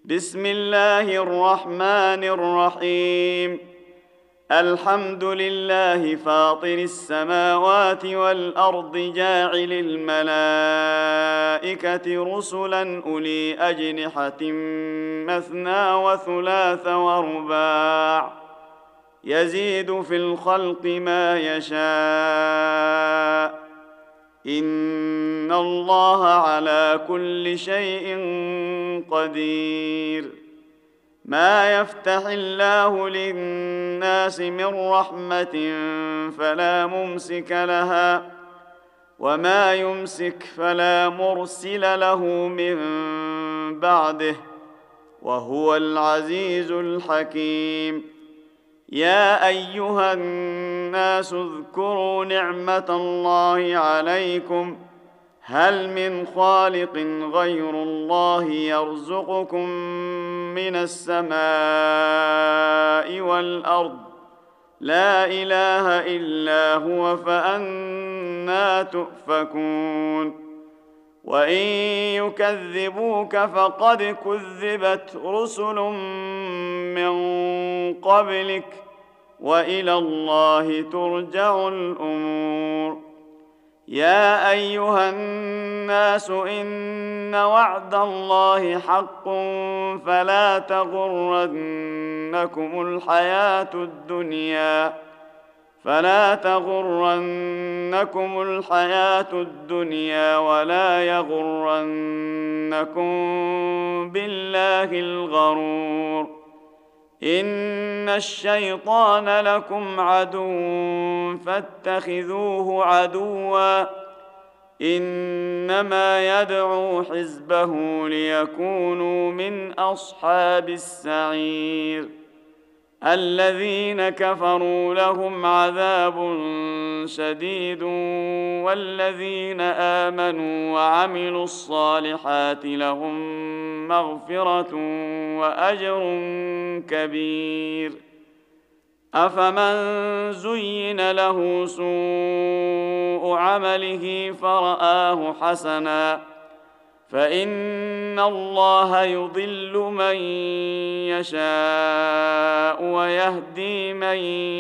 بسم الله الرحمن الرحيم. الحمد لله فاطر السماوات والأرض جاعل الملائكة رسلا أولي أجنحة مثنى وثلاث ورباع يزيد في الخلق ما يشاء إن الله على كل شيء قدير. ما يفتح الله للناس من رحمة فلا ممسك لها وما يمسك فلا مرسل له من بعده وهو العزيز الحكيم. يا أيها الناس اذكروا نعمة الله عليكم هل من خالق غير الله يرزقكم من السماء والأرض لا إله إلا هو فأنى تؤفكون. وإن يكذبوك فقد كذبت رسل من قبلك وإلى الله ترجع الأمور. يا أيها الناس إن وعد الله حق فلا تغرنكم الحياة الدنيا ولا يغرنكم بالله الغرور. إن الشيطان لكم عدو فاتخذوه عدوا إنما يدعو حزبه ليكونوا من أصحاب السعير. الذين كفروا لهم عذاب شديد والذين آمنوا وعملوا الصالحات لهم مغفرة وأجر كبير. أفمن زين له سوء عمله فرآه حسنا فإن الله يضل من يشاء ويهدي من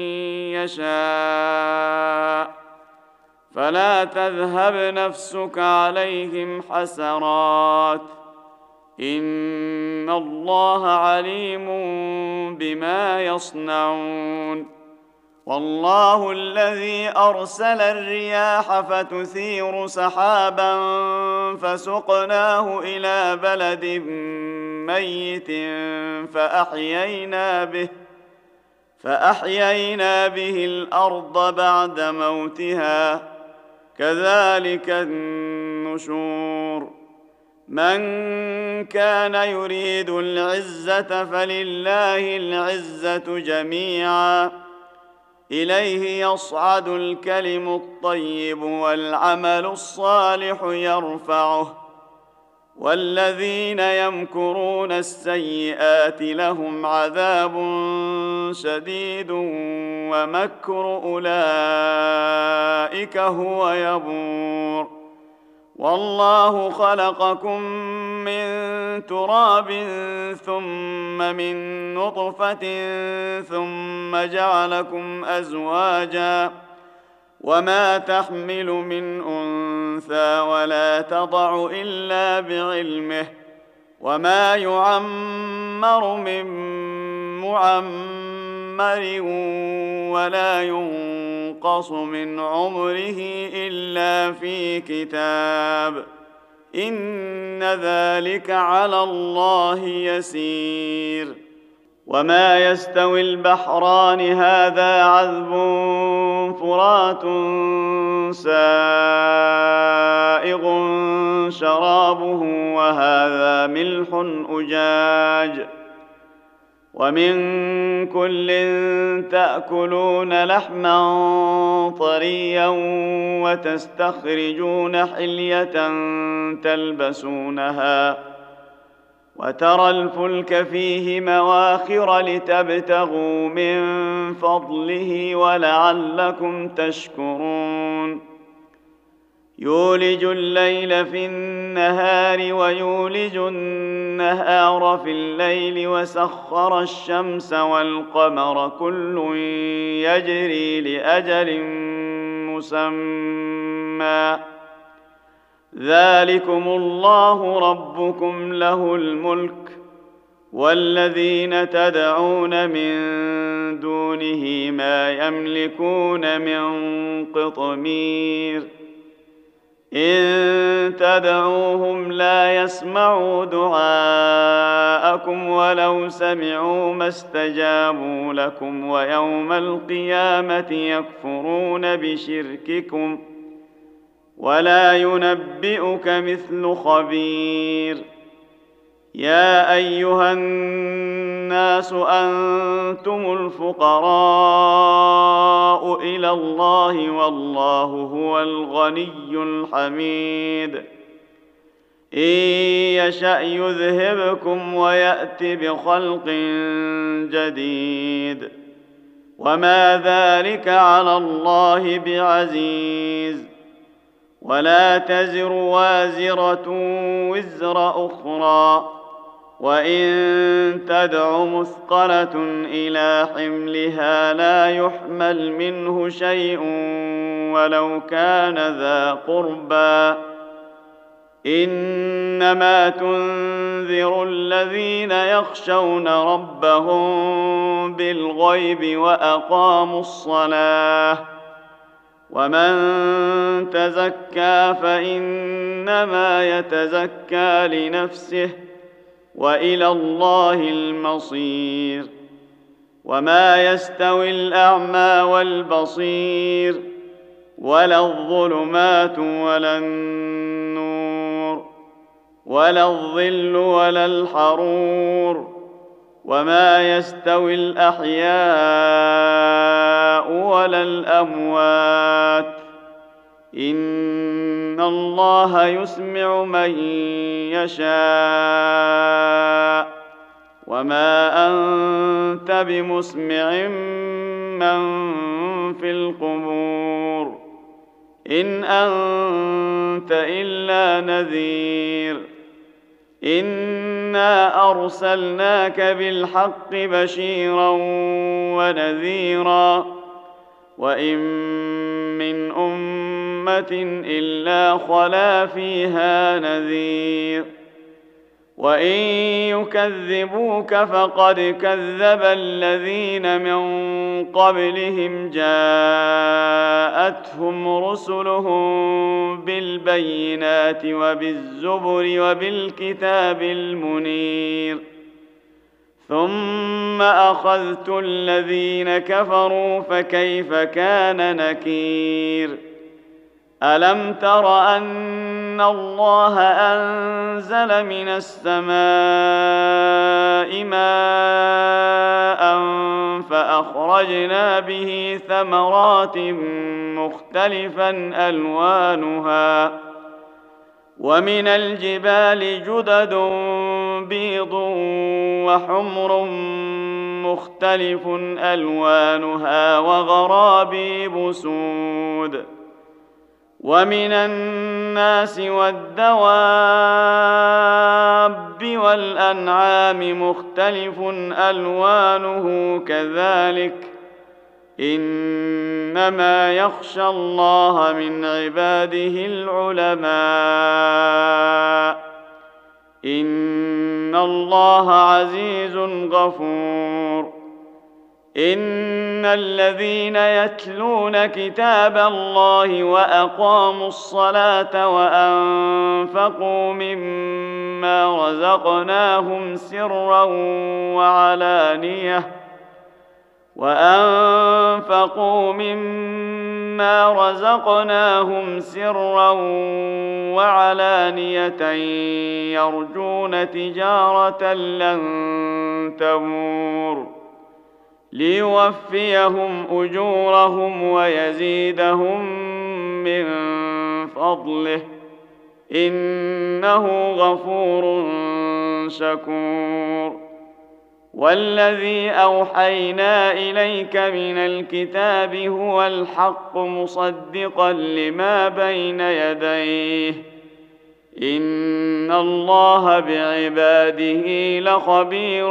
يشاء فلا تذهب نفسك عليهم حسرات إن الله عليم بما يصنعون. والله الذي أرسل الرياح فتثير سحابا فسقناه إلى بلد ميت فأحيينا به الأرض بعد موتها كذلك النشور. من كان يريد العزة فلله العزة جميعا إليه يصعد الكلم الطيب والعمل الصالح يرفعه والذين يمكرون السيئات لهم عذاب شديد ومكر أولئك هو يبور. والله خلقكم من تراب ثم من نطفة ثم جعلكم أزواجا وما تحمل من أنثى ولا تضع إلا بعلمه وما يعمر من معمر ولا ينقص من عمره إلا في كتاب إن ذلك على الله يسير. وما يستوي البحران هذا عذب فرات سائغ شرابه وهذا ملح أجاج ومن كل تأكلون لحما طريا وتستخرجون حلية تلبسونها وترى الفلك فيه مواخر لتبتغوا من فضله ولعلكم تشكرون. يولج الليل في النهار ويولج النهار في الليل وسخر الشمس والقمر كل يجري لأجل مسمى ذلكم الله ربكم له الملك والذين تدعون من دونه ما يملكون من قطمير إن تدعوهم لا يسمعوا دعاءكم ولو سمعوا ما استجابوا لكم ويوم القيامة يكفرون بشرككم ولا ينبئك مثل خبير يا أيها الناس أنتم الفقراء إلى الله والله هو الغني الحميد إن يشأ يذهبكم ويأت بخلق جديد وما ذلك على الله بعزيز ولا تزر وازرة وزر أخرى وإن تدع مثقلة إلى حملها لا يحمل منه شيء ولو كان ذا قربى إنما تنذر الذين يخشون ربهم بالغيب وأقاموا الصلاة ومن تزكى فإنما يتزكى لنفسه وإلى الله المصير وما يستوي الأعمى والبصير ولا الظلمات ولا النور ولا الظل ولا الحرور وما يستوي الأحياء ولا الأموات إن الله يسمع من يشاء وما أنت بمسمع من في القبور إن أنت إلا نذير إنا أرسلناك بالحق بشيرا ونذيرا وإن من أمة إلا خلا فيها نذير وإن يكذبوك فقد كذب الذين من قبلهم جاءتهم رسلهم بالبينات وبالزبر وبالكتاب المنير ثم أخذت الذين كفروا فكيف كان نكير ألم تر أن الله أنزل من السماء ماء فأخرجنا به ثمرات مختلفا ألوانها ومن الجبال جدد بيض وحمر مختلف ألوانها وغرابيب سود ومن الناس والدواب والأنعام مختلف ألوانه كذلك إنما يخشى الله من عباده العلماء إن الله عزيز غفور إن الذين يتلون كتاب الله وأقاموا الصلاة وأنفقوا مما رزقناهم سرا وعلانية يرجون تجارة لن تبور ليوفيهم أجورهم ويزيدهم من فضله إنه غفور شكور والذي أوحينا إليك من الكتاب هو الحق مصدقا لما بين يديه إن الله بعباده لخبير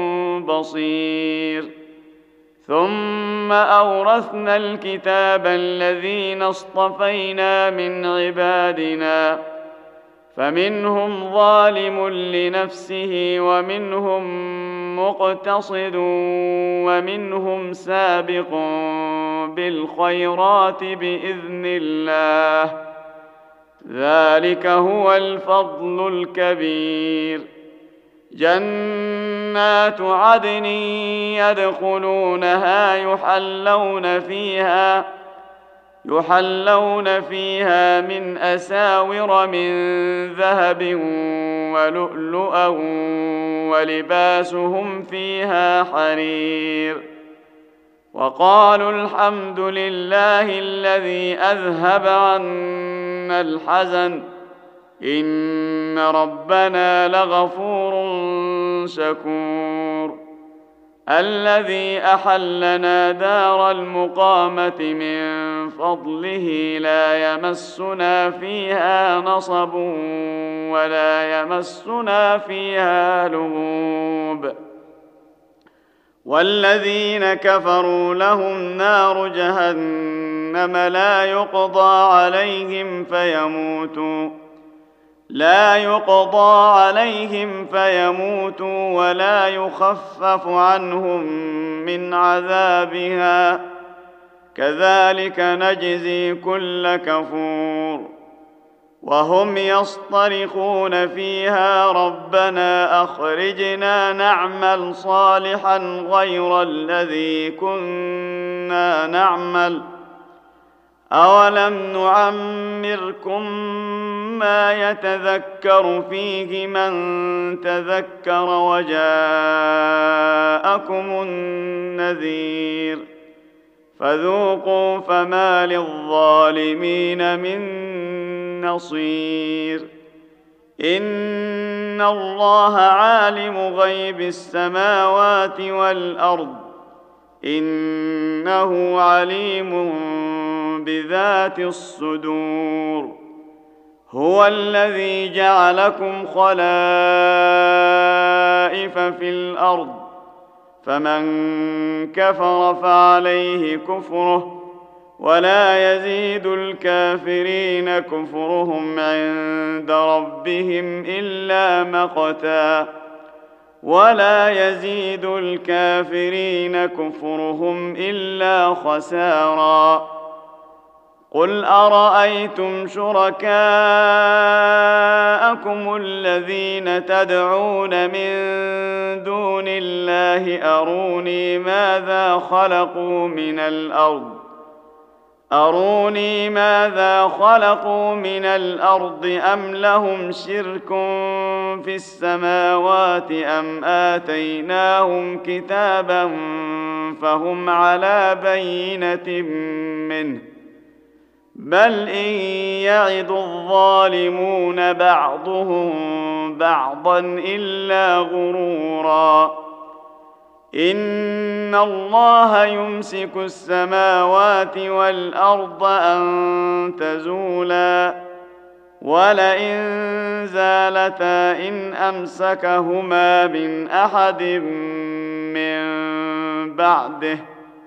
بصير. ثم أورثنا الكتاب الذين اصطفينا من عبادنا فمنهم ظالم لنفسه ومنهم مقتصد ومنهم سابق بالخيرات بإذن الله ذلك هو الفضل الكبير. جنات عدن يدخلونها يحلون فيها من أساور من ذهب ولؤلؤا ولباسهم فيها حرير. وقالوا الحمد لله الذي أذهب عنا الحزن إن ربنا لغفور شكور. الذي أحلنا دار المقامة من فضله لا يمسنا فيها نصب ولا يمسنا فيها لغوب. والذين كفروا لهم نار جهنم لا يقضى عليهم فيموتوا ولا يخفف عنهم من عذابها كذلك نجزي كل كفور. وهم يصطرخون فيها ربنا أخرجنا نعمل صالحا غير الذي كنا نعمل أولم نعمركم ما يتذكر فيه من تذكر وجاءكم النذير فذوقوا فما للظالمين من نصير. إن الله عالم غيب السماوات والأرض إنه عليم بذات الصدور. هو الذي جعلكم خلائف في الأرض فمن كفر فعليه كفره ولا يزيد الكافرين كفرهم عند ربهم إلا مقتا ولا يزيد الكافرين كفرهم إلا خسارا. قل أرأيتم شركاءكم الذين تدعون من دون الله أروني ماذا خلقوا من الأرض أم لهم شرك في السماوات أم آتيناهم كتابا فهم على بينة منه بل إن يعد الظالمون بعضهم بعضا إلا غرورا. إن الله يمسك السماوات والأرض أن تزولا ولئن زالتا إن أمسكهما من أحد من بعده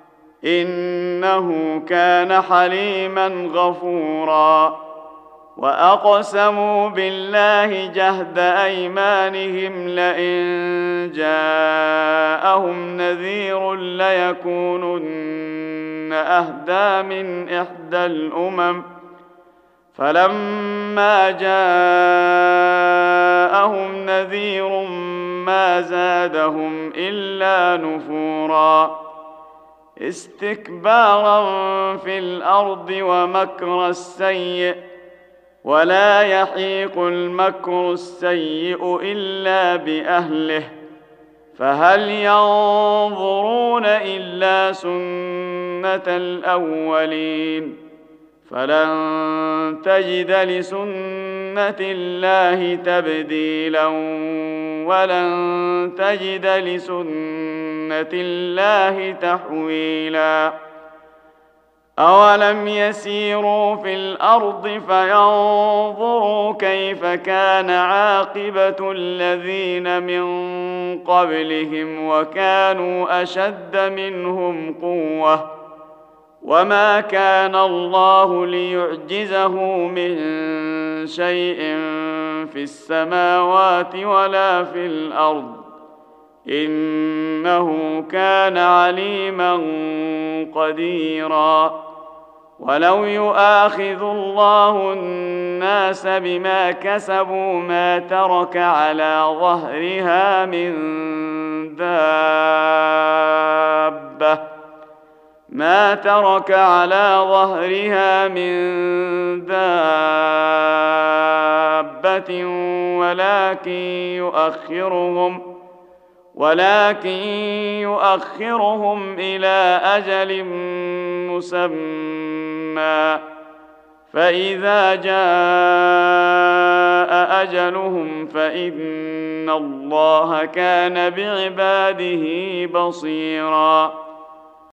إنه كان حليما غفورا. وأقسموا بالله جهد أيمانهم لئن جاءهم نذير ليكونن أهدى من إحدى الأمم فلما جاءهم نذير ما زادهم إلا نفورا. استكبارا في الأرض ومكر السيء ولا يحيق المكر السيء إلا بأهله فهل ينظرون إلا سنة الأولين فلن تجد لسنة الله تبديلا ولن تجد لسنة الله تحويلا. أولم يسيروا في الأرض فينظروا كيف كان عاقبة الذين من قبلهم وكانوا أشد منهم قوة وما كان الله ليعجزه من شيء في السماوات ولا في الأرض إنه كان عليما قديرا. ولو يؤاخذ الله الناس بما كسبوا ما ترك على ظهرها من دابة ولكن يؤخرهم إلى أجل مسمى فإذا جاء أجلهم فإن الله كان بعباده بصيراً.